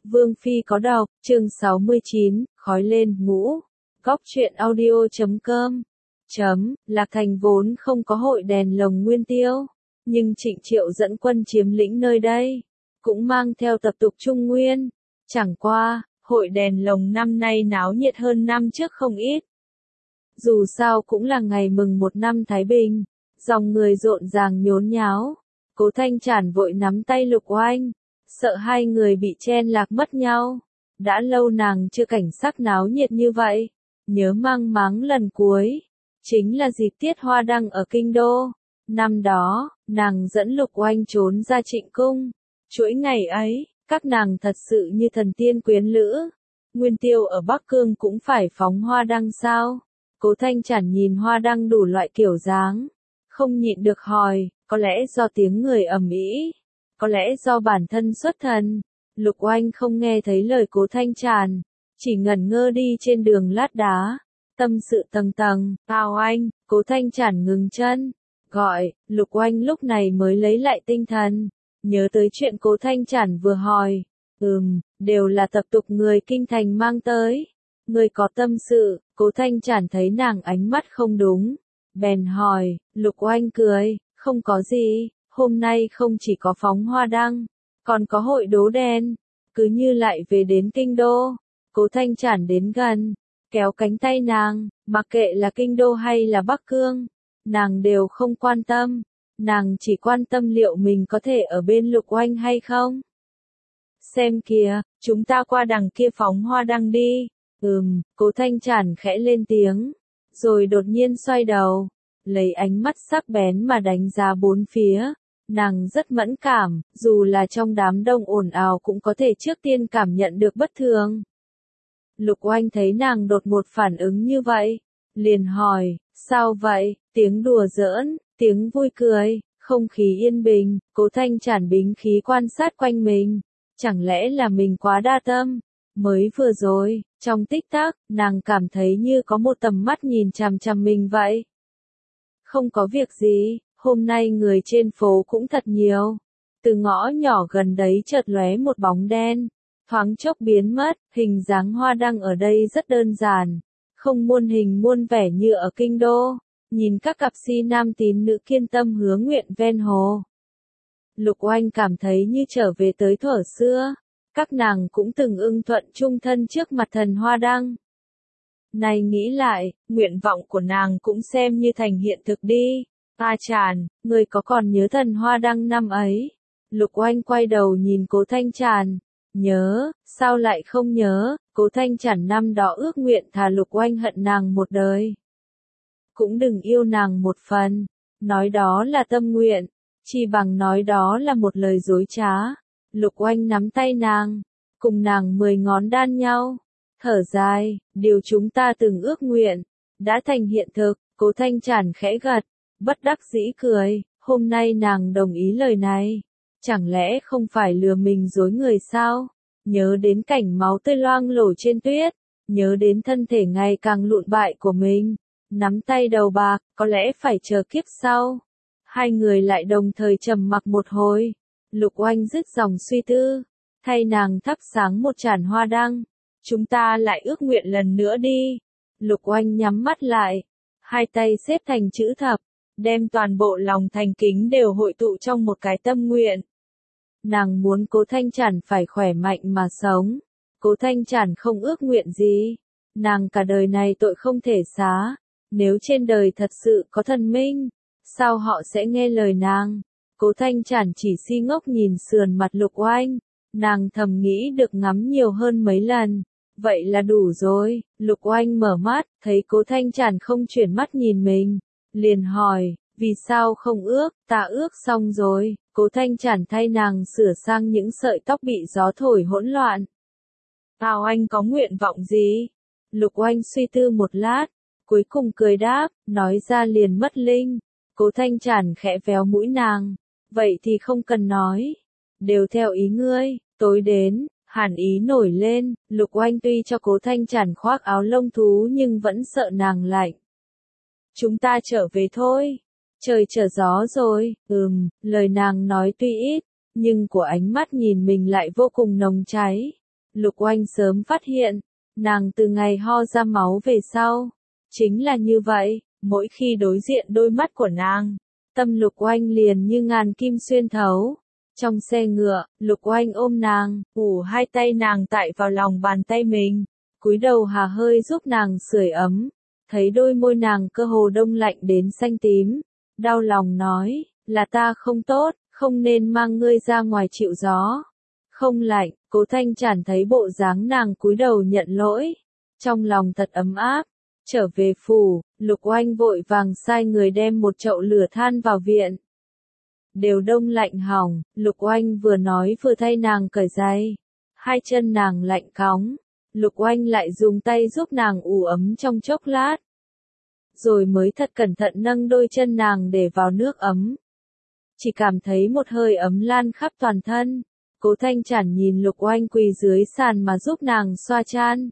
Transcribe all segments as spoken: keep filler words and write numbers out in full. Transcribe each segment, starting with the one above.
Vương Phi có đọc, chương sáu mươi chín, khói lên ngũ. Góc truyện audio.com. Chấm, Lạc Thành vốn không có hội đèn lồng Nguyên Tiêu, nhưng Trịnh Triệu dẫn quân chiếm lĩnh nơi đây, cũng mang theo tập tục Trung Nguyên. Chẳng qua, hội đèn lồng năm nay náo nhiệt hơn năm trước không ít. Dù sao cũng là ngày mừng một năm Thái Bình, dòng người rộn ràng nhốn nháo. Cố Thanh Trản vội nắm tay Lục Oanh, sợ hai người bị chen lạc mất nhau. Đã lâu nàng chưa cảnh sắc náo nhiệt như vậy, nhớ mang máng lần cuối, chính là dịp tiết hoa đăng ở Kinh Đô. Năm đó, nàng dẫn Lục Oanh trốn ra Trịnh Cung. Chuỗi ngày ấy, các nàng thật sự như thần tiên quyến lữ. Nguyên Tiêu ở Bắc Cương cũng phải phóng hoa đăng sao? Cố Thanh Trản nhìn hoa đăng đủ loại kiểu dáng, không nhịn được hỏi, có lẽ do tiếng người ầm ĩ, có lẽ do bản thân xuất thần. Lục Oanh không nghe thấy lời Cố Thanh Trản, chỉ ngẩn ngơ đi trên đường lát đá, tâm sự tầng tầng. Tào Anh, Cố Thanh Trản ngừng chân, gọi. Lục Oanh lúc này mới lấy lại tinh thần, nhớ tới chuyện Cố Thanh Trản vừa hỏi. Ừm, đều là tập tục người kinh thành mang tới. Người có tâm sự. Cố Thanh Trản thấy nàng ánh mắt không đúng, bèn hỏi. Lục Oanh cười, không có gì, hôm nay không chỉ có phóng hoa đăng, còn có hội đố đen, cứ như lại về đến Kinh Đô. Cố Thanh Trản đến gần, kéo cánh tay nàng, mặc kệ là Kinh Đô hay là Bắc Cương, nàng đều không quan tâm, nàng chỉ quan tâm liệu mình có thể ở bên Lục Oanh hay không. Xem kìa, chúng ta qua đằng kia phóng hoa đăng đi. Ừm, Cố Thanh Trản khẽ lên tiếng, rồi đột nhiên xoay đầu, lấy ánh mắt sắc bén mà đánh giá bốn phía. Nàng rất mẫn cảm, dù là trong đám đông ồn ào cũng có thể trước tiên cảm nhận được bất thường. Lục Oanh thấy nàng đột ngột phản ứng như vậy, liền hỏi, sao vậy? Tiếng đùa giỡn, tiếng vui cười, không khí yên bình. Cố Thanh Trản bính khí quan sát quanh mình, chẳng lẽ là mình quá đa tâm? Mới vừa rồi, trong tích tắc, nàng cảm thấy như có một tầm mắt nhìn chằm chằm mình vậy. Không có việc gì, hôm nay người trên phố cũng thật nhiều. Từ ngõ nhỏ gần đấy chợt lóe một bóng đen, thoáng chốc biến mất. Hình dáng hoa đăng ở đây rất đơn giản, không muôn hình muôn vẻ như ở Kinh Đô. Nhìn các cặp si nam tín nữ kiên tâm hứa nguyện ven hồ, Lục Oanh cảm thấy như trở về tới thuở xưa. Các nàng cũng từng ưng thuận chung thân trước mặt thần hoa đăng. Này nghĩ lại, nguyện vọng của nàng cũng xem như thành hiện thực đi. Ta Tràn, người có còn nhớ thần hoa đăng năm ấy? Lục Oanh quay đầu nhìn Cố Thanh Trản. Nhớ, sao lại không nhớ? Cố Thanh Trản năm đó ước nguyện thà Lục Oanh hận nàng một đời, cũng đừng yêu nàng một phần. Nói đó là tâm nguyện, chỉ bằng nói đó là một lời dối trá. Lục Oanh nắm tay nàng, cùng nàng mười ngón đan nhau, thở dài, điều chúng ta từng ước nguyện, đã thành hiện thực. Cố Thanh Trản khẽ gật, bất đắc dĩ cười, hôm nay nàng đồng ý lời này, chẳng lẽ không phải lừa mình dối người sao? Nhớ đến cảnh máu tươi loang lổ trên tuyết, nhớ đến thân thể ngày càng lụn bại của mình, nắm tay đầu bạc, có lẽ phải chờ kiếp sau. Hai người lại đồng thời trầm mặc một hồi. Lục Oanh dứt dòng suy tư, thay nàng thắp sáng một chản hoa đăng. Chúng ta lại ước nguyện lần nữa đi. Lục Oanh nhắm mắt lại, hai tay xếp thành chữ thập, đem toàn bộ lòng thành kính đều hội tụ trong một cái tâm nguyện. Nàng muốn Cố Thanh Trản phải khỏe mạnh mà sống. Cố Thanh Trản không ước nguyện gì, nàng cả đời này tội không thể xá. Nếu trên đời thật sự có thần minh, sao họ sẽ nghe lời nàng? Cố Thanh Trản chỉ si ngốc nhìn sườn mặt Lục Oanh, nàng thầm nghĩ được ngắm nhiều hơn mấy lần, vậy là đủ rồi. Lục Oanh mở mắt, thấy Cố Thanh Trản không chuyển mắt nhìn mình, liền hỏi, vì sao không ước? Ta ước xong rồi. Cố Thanh Trản thay nàng sửa sang những sợi tóc bị gió thổi hỗn loạn. Tào Anh có nguyện vọng gì? Lục Oanh suy tư một lát, cuối cùng cười đáp, nói ra liền mất linh. Cố Thanh Trản khẽ véo mũi nàng, vậy thì không cần nói, đều theo ý ngươi. Tối đến, hàn ý nổi lên. Lục Oanh tuy cho Cố Thanh Trản khoác áo lông thú nhưng vẫn sợ nàng lạnh. Chúng ta trở về thôi, trời trở gió rồi. Ừm, lời nàng nói tuy ít, nhưng của ánh mắt nhìn mình lại vô cùng nồng cháy. Lục Oanh sớm phát hiện, nàng từ ngày ho ra máu về sau. Chính là như vậy, mỗi khi đối diện đôi mắt của nàng, tâm Lục Oanh liền như ngàn kim xuyên thấu. Trong xe ngựa, Lục Oanh ôm nàng, ủ hai tay nàng tại vào lòng bàn tay mình, cúi đầu hà hơi giúp nàng sưởi ấm, thấy đôi môi nàng cơ hồ đông lạnh đến xanh tím, đau lòng nói, là ta không tốt, không nên mang ngươi ra ngoài chịu gió. Không lạnh, Cố Thanh Trản thấy bộ dáng nàng cúi đầu nhận lỗi, trong lòng thật ấm áp. Trở về phủ, Lục Oanh vội vàng sai người đem một chậu lửa than vào viện. Đều đông lạnh hỏng, Lục Oanh vừa nói vừa thay nàng cởi giày. Hai chân nàng lạnh cóng, Lục Oanh lại dùng tay giúp nàng ủ ấm trong chốc lát. Rồi mới thật cẩn thận nâng đôi chân nàng để vào nước ấm. Chỉ cảm thấy một hơi ấm lan khắp toàn thân. Cố Thanh Trản nhìn Lục Oanh quỳ dưới sàn mà giúp nàng xoa chan.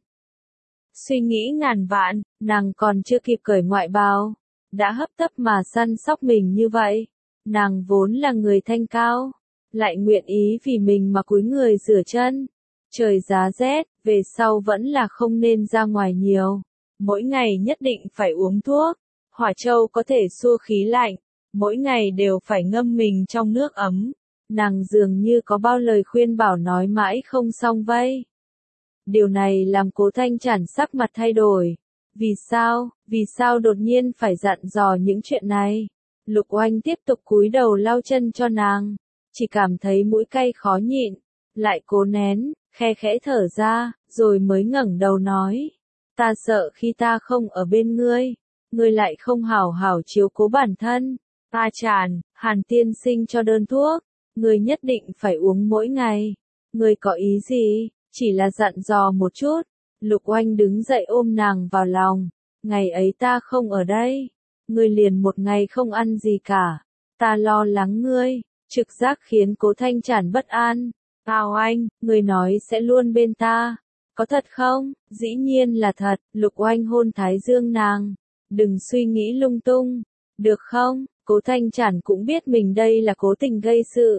Suy nghĩ ngàn vạn, nàng còn chưa kịp cởi ngoại bào, đã hấp tấp mà săn sóc mình như vậy. Nàng vốn là người thanh cao, lại nguyện ý vì mình mà cúi người rửa chân. Trời giá rét, về sau vẫn là không nên ra ngoài nhiều. Mỗi ngày nhất định phải uống thuốc, hỏa châu có thể xua khí lạnh, mỗi ngày đều phải ngâm mình trong nước ấm. Nàng dường như có bao lời khuyên bảo nói mãi không xong vây. Điều này làm Cố Thanh Trản sắc mặt thay đổi. Vì sao, vì sao đột nhiên phải dặn dò những chuyện này? Lục Oanh tiếp tục cúi đầu lau chân cho nàng, chỉ cảm thấy mũi cay khó nhịn, lại cố nén, khe khẽ thở ra, rồi mới ngẩng đầu nói. Ta sợ khi ta không ở bên ngươi, ngươi lại không hảo hảo chiếu cố bản thân. Ta Tràn, Hàn tiên sinh cho đơn thuốc, ngươi nhất định phải uống mỗi ngày. Ngươi có ý gì? Chỉ là dặn dò một chút. Lục Oanh đứng dậy ôm nàng vào lòng. Ngày ấy ta không ở đây, ngươi liền một ngày không ăn gì cả. Ta lo lắng ngươi. Trực giác khiến Cố Thanh Trản bất an. Tào Anh, ngươi nói sẽ luôn bên ta. Có thật không? Dĩ nhiên là thật. Lục Oanh hôn thái dương nàng. Đừng suy nghĩ lung tung. Được không? Cố Thanh Trản cũng biết mình đây là cố tình gây sự.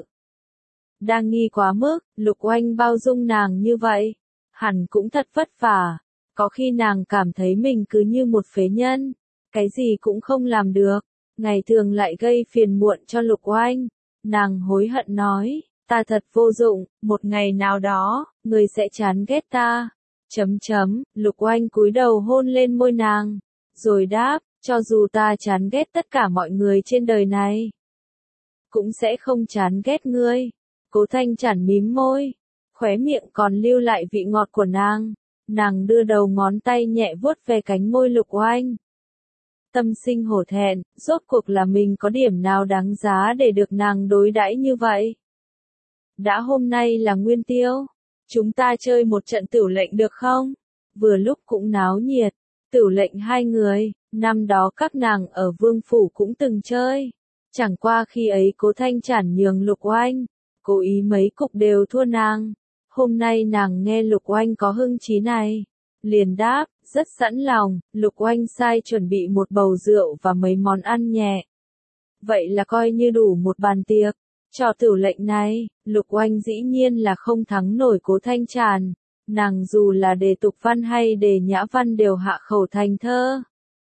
Đang nghi quá mức, Lục Oanh bao dung nàng như vậy. Hẳn cũng thật vất vả. Có khi nàng cảm thấy mình cứ như một phế nhân. Cái gì cũng không làm được. Ngày thường lại gây phiền muộn cho Lục Oanh. Nàng hối hận nói. Ta thật vô dụng, một ngày nào đó, người sẽ chán ghét ta. Chấm chấm, Lục Oanh cúi đầu hôn lên môi nàng. Rồi đáp, cho dù ta chán ghét tất cả mọi người trên đời này, cũng sẽ không chán ghét ngươi. Cố Thanh Trản mím môi, khóe miệng còn lưu lại vị ngọt của nàng. Nàng đưa đầu ngón tay nhẹ vuốt về cánh môi Lục Oanh. Tâm sinh hổ thẹn, rốt cuộc là mình có điểm nào đáng giá để được nàng đối đãi như vậy. Đã hôm nay là Nguyên Tiêu, chúng ta chơi một trận tửu lệnh được không? Vừa lúc cũng náo nhiệt, tửu lệnh hai người, năm đó các nàng ở Vương Phủ cũng từng chơi. Chẳng qua khi ấy Cố Thanh Trản nhường Lục Oanh, cố ý mấy cục đều thua nàng. Hôm nay nàng nghe Lục Oanh có hưng trí này, liền đáp, rất sẵn lòng. Lục Oanh sai chuẩn bị một bầu rượu và mấy món ăn nhẹ. Vậy là coi như đủ một bàn tiệc. Trò tửu lệnh này, Lục Oanh dĩ nhiên là không thắng nổi Cố Thanh Trản. Nàng dù là đề tục văn hay đề nhã văn đều hạ khẩu thành thơ.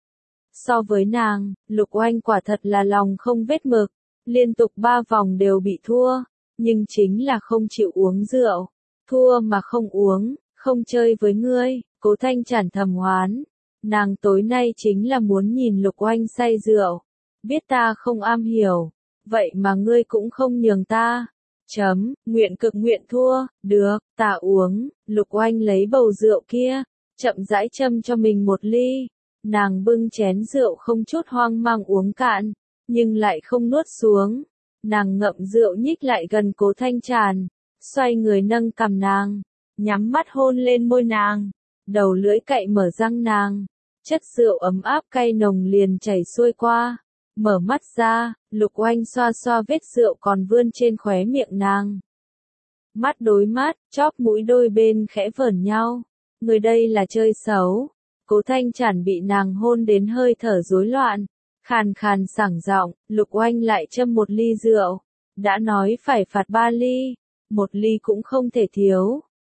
So với nàng, Lục Oanh quả thật là lòng không vết mực, liên tục ba vòng đều bị thua, nhưng chính là không chịu uống rượu. Thua mà không uống, không chơi với ngươi. Cố Thanh Trản thầm oán. Nàng tối nay chính là muốn nhìn Lục Oanh say rượu. Biết ta không am hiểu, vậy mà ngươi cũng không nhường ta. Chấm, nguyện cực nguyện thua, được, ta uống. Lục Oanh lấy bầu rượu kia, chậm rãi châm cho mình một ly. Nàng bưng chén rượu không chút hoang mang uống cạn, nhưng lại không nuốt xuống. Nàng ngậm rượu nhích lại gần Cố Thanh Trản, xoay người nâng cằm nàng, nhắm mắt hôn lên môi nàng, đầu lưỡi cậy mở răng nàng. Chất rượu ấm áp cay nồng liền chảy xuôi qua. Mở mắt ra, Lục Oanh xoa xoa vết rượu còn vươn trên khóe miệng nàng. Mắt đối mắt, chóp mũi đôi bên khẽ vờn nhau. Người đây là chơi xấu. Cố Thanh Trản bị nàng hôn đến hơi thở rối loạn, khàn khàn sảng giọng. Lục Oanh lại châm một ly rượu. Đã nói phải phạt ba ly, một ly cũng không thể thiếu.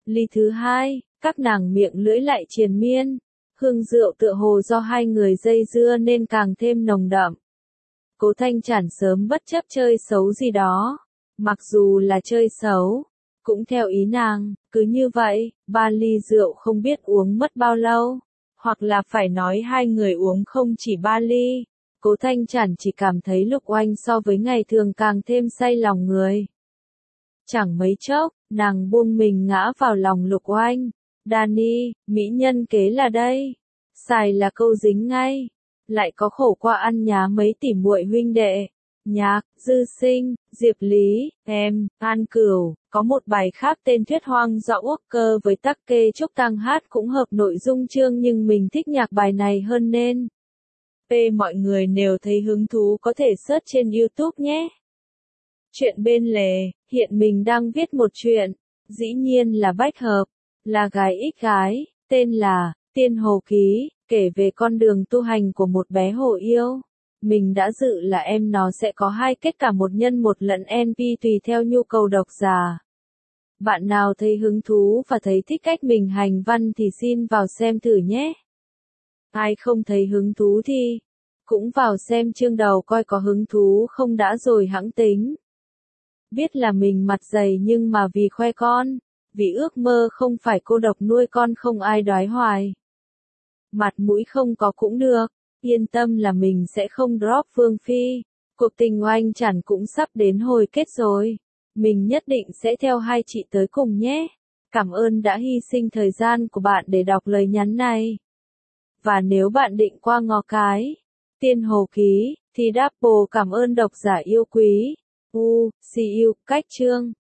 Ly thứ hai, các nàng miệng lưỡi lại triền miên. Hương rượu tựa hồ do hai người dây dưa nên càng thêm nồng đậm. Cố Thanh Trản sớm bất chấp chơi xấu gì đó. Mặc dù là chơi xấu, cũng theo ý nàng, cứ như vậy, ba ly rượu không biết uống mất bao lâu. Hoặc là phải nói hai người uống không chỉ ba ly. Cố Thanh Trản chỉ cảm thấy Lục Oanh so với ngày thường càng thêm say lòng người. Chẳng mấy chốc, nàng buông mình ngã vào lòng Lục Oanh. Đani, mỹ nhân kế là đây. Xài là câu dính ngay. Lại có khổ qua ăn nhá mấy tỷ muội huynh đệ. Nhạc, Dư Sinh, Diệp Lý, em, An Cửu, có một bài khác tên Thuyết Hoang do Uốc Cơ với Tắc Kê Trúc Tăng hát cũng hợp nội dung chương nhưng mình thích nhạc bài này hơn nên. P mọi người nếu thấy hứng thú có thể search trên YouTube nhé. Chuyện bên lề, hiện mình đang viết một chuyện, dĩ nhiên là bách hợp, là gái ít gái, tên là Tiên Hồ Ký, kể về con đường tu hành của một bé hồ yêu. Mình đã dự là em nó sẽ có hai kết cả một nhân một lẫn en pê tùy theo nhu cầu độc giả. Bạn nào thấy hứng thú và thấy thích cách mình hành văn thì xin vào xem thử nhé. Ai không thấy hứng thú thì cũng vào xem chương đầu coi có hứng thú không đã rồi hẵng tính. Biết là mình mặt dày nhưng mà vì khoe con, vì ước mơ không phải cô độc nuôi con không ai đoái hoài. Mặt mũi không có cũng được, yên tâm là mình sẽ không drop Phương Phi. Cuộc tình Oanh Trản cũng sắp đến hồi kết rồi. Mình nhất định sẽ theo hai chị tới cùng nhé. Cảm ơn đã hy sinh thời gian của bạn để đọc lời nhắn này. Và nếu bạn định qua ngó cái Tiên Hồ Ký, thì Double cảm ơn độc giả yêu quý. U, see you, cách chương.